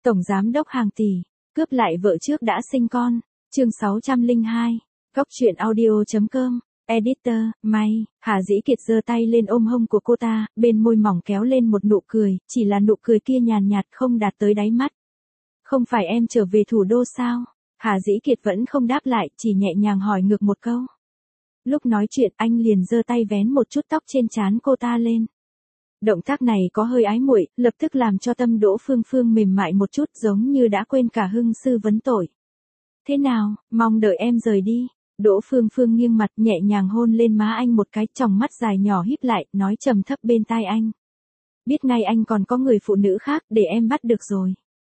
Tổng giám đốc hàng tỷ, cướp lại vợ trước đã sinh con. Chương 602. Góc truyện audio.com. Editor, May. Hà Dĩ Kiệt giơ tay lên ôm hông của cô ta, bên môi mỏng kéo lên một nụ cười, chỉ là nụ cười kia nhàn nhạt không đạt tới đáy mắt. Không phải em trở về thủ đô sao? Hà Dĩ Kiệt vẫn không đáp lại, chỉ nhẹ nhàng hỏi ngược một câu. Lúc nói chuyện anh liền giơ tay vén một chút tóc trên trán cô ta lên. Động tác này có hơi ái muội, lập tức làm cho tâm Đỗ Phương Phương mềm mại một chút, giống như đã quên cả hưng sư vấn tội. Thế nào, mong đợi em rời đi. Đỗ Phương Phương nghiêng mặt nhẹ nhàng hôn lên má anh một cái, tròng mắt dài nhỏ híp lại, nói trầm thấp bên tai anh. Biết ngay anh còn có người phụ nữ khác, để em bắt được rồi.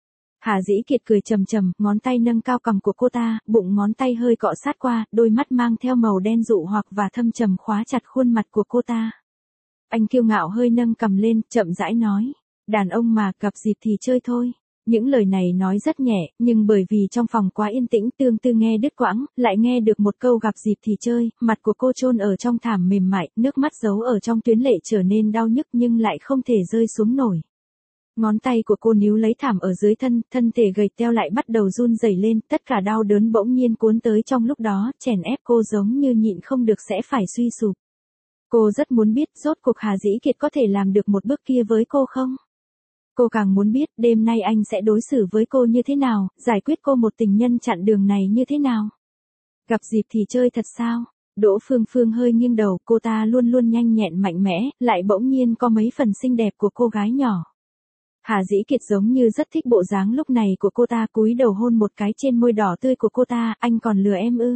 Hà Dĩ Kiệt cười trầm trầm, ngón tay nâng cao cằm của cô ta, bụng ngón tay hơi cọ sát qua, đôi mắt mang theo màu đen dụ hoặc và thâm trầm khóa chặt khuôn mặt của cô ta. Anh kiêu ngạo hơi nâng cằm lên, chậm rãi nói. Đàn ông mà, gặp dịp thì chơi thôi. Những lời này nói rất nhẹ, nhưng bởi vì trong phòng quá yên tĩnh, Tương Tư nghe đứt quãng, lại nghe được một câu gặp dịp thì chơi, mặt của cô chôn ở trong thảm mềm mại, nước mắt giấu ở trong tuyến lệ trở nên đau nhức nhưng lại không thể rơi xuống nổi. Ngón tay của cô níu lấy thảm ở dưới thân, thân thể gầy teo lại bắt đầu run rẩy lên, tất cả đau đớn bỗng nhiên cuốn tới trong lúc đó, chèn ép cô giống như nhịn không được sẽ phải suy sụp. Cô rất muốn biết, rốt cuộc Hà Dĩ Kiệt có thể làm được một bước kia với cô không? Cô càng muốn biết, đêm nay anh sẽ đối xử với cô như thế nào, giải quyết cô một tình nhân chặn đường này như thế nào? Gặp dịp thì chơi thật sao? Đỗ Phương Phương hơi nghiêng đầu, cô ta luôn luôn nhanh nhẹn mạnh mẽ, lại bỗng nhiên có mấy phần xinh đẹp của cô gái nhỏ. Hà Dĩ Kiệt giống như rất thích bộ dáng lúc này của cô ta, cúi đầu hôn một cái trên môi đỏ tươi của cô ta, anh còn lừa em ư?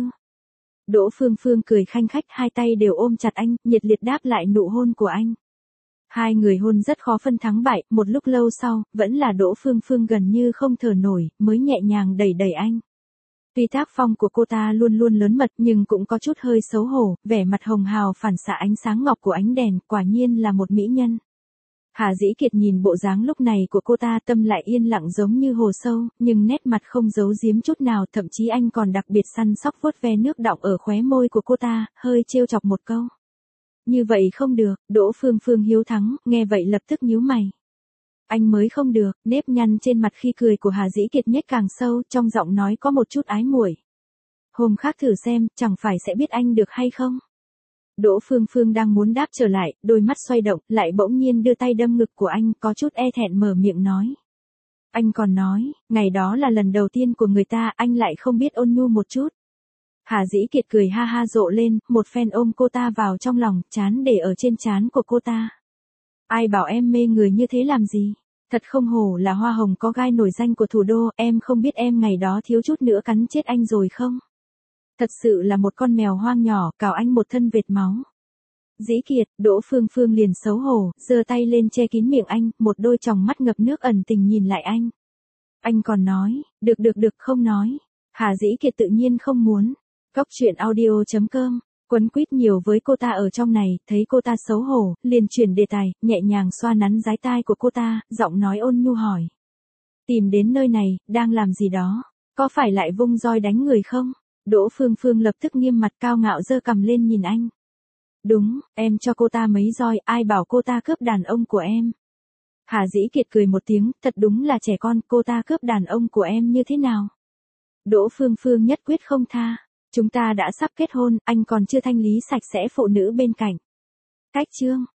Đỗ Phương Phương cười khanh khách, hai tay đều ôm chặt anh, nhiệt liệt đáp lại nụ hôn của anh. Hai người hôn rất khó phân thắng bại, một lúc lâu sau, vẫn là Đỗ Phương Phương gần như không thở nổi, mới nhẹ nhàng đẩy đẩy anh. Tuy tác phong của cô ta luôn luôn lớn mật nhưng cũng có chút hơi xấu hổ, vẻ mặt hồng hào phản xạ ánh sáng ngọc của ánh đèn, quả nhiên là một mỹ nhân. Hà Dĩ Kiệt nhìn bộ dáng lúc này của cô ta, tâm lại yên lặng giống như hồ sâu, nhưng nét mặt không giấu giếm chút nào, thậm chí anh còn đặc biệt săn sóc vuốt ve nước đọng ở khóe môi của cô ta, hơi trêu chọc một câu. Như vậy không được, Đỗ Phương Phương hiếu thắng, nghe vậy lập tức nhíu mày. Anh mới không được, nếp nhăn trên mặt khi cười của Hà Dĩ Kiệt nhếch càng sâu, trong giọng nói có một chút ái muội. Hôm khác thử xem, chẳng phải sẽ biết anh được hay không? Đỗ Phương Phương đang muốn đáp trở lại, đôi mắt xoay động, lại bỗng nhiên đưa tay đâm ngực của anh, có chút e thẹn mở miệng nói. Anh còn nói, ngày đó là lần đầu tiên của người ta, anh lại không biết ôn nhu một chút. Hà Dĩ Kiệt cười ha ha rộ lên, một phen ôm cô ta vào trong lòng, trán để ở trên trán của cô ta. Ai bảo em mê người như thế làm gì? Thật không hổ là hoa hồng có gai nổi danh của thủ đô, em không biết em ngày đó thiếu chút nữa cắn chết anh rồi không? Thật sự là một con mèo hoang nhỏ, cào anh một thân vệt máu. Dĩ Kiệt, Đỗ Phương Phương liền xấu hổ, giơ tay lên che kín miệng anh, một đôi tròng mắt ngập nước ẩn tình nhìn lại anh. Anh còn nói, được không nói. Hà Dĩ Kiệt tự nhiên không muốn. Góc truyện audio.com. Quấn quýt nhiều với cô ta ở trong này, thấy cô ta xấu hổ, liền chuyển đề tài, nhẹ nhàng xoa nắn dái tai của cô ta, giọng nói ôn nhu hỏi. Tìm đến nơi này, đang làm gì đó? Có phải lại vung roi đánh người không? Đỗ Phương Phương lập tức nghiêm mặt cao ngạo giơ cằm lên nhìn anh. Đúng, em cho cô ta mấy roi, ai bảo cô ta cướp đàn ông của em? Hà Dĩ Kiệt cười một tiếng, thật đúng là trẻ con, cô ta cướp đàn ông của em như thế nào? Đỗ Phương Phương nhất quyết không tha. Chúng ta đã sắp kết hôn, anh còn chưa thanh lý sạch sẽ phụ nữ bên cạnh. Cách chương.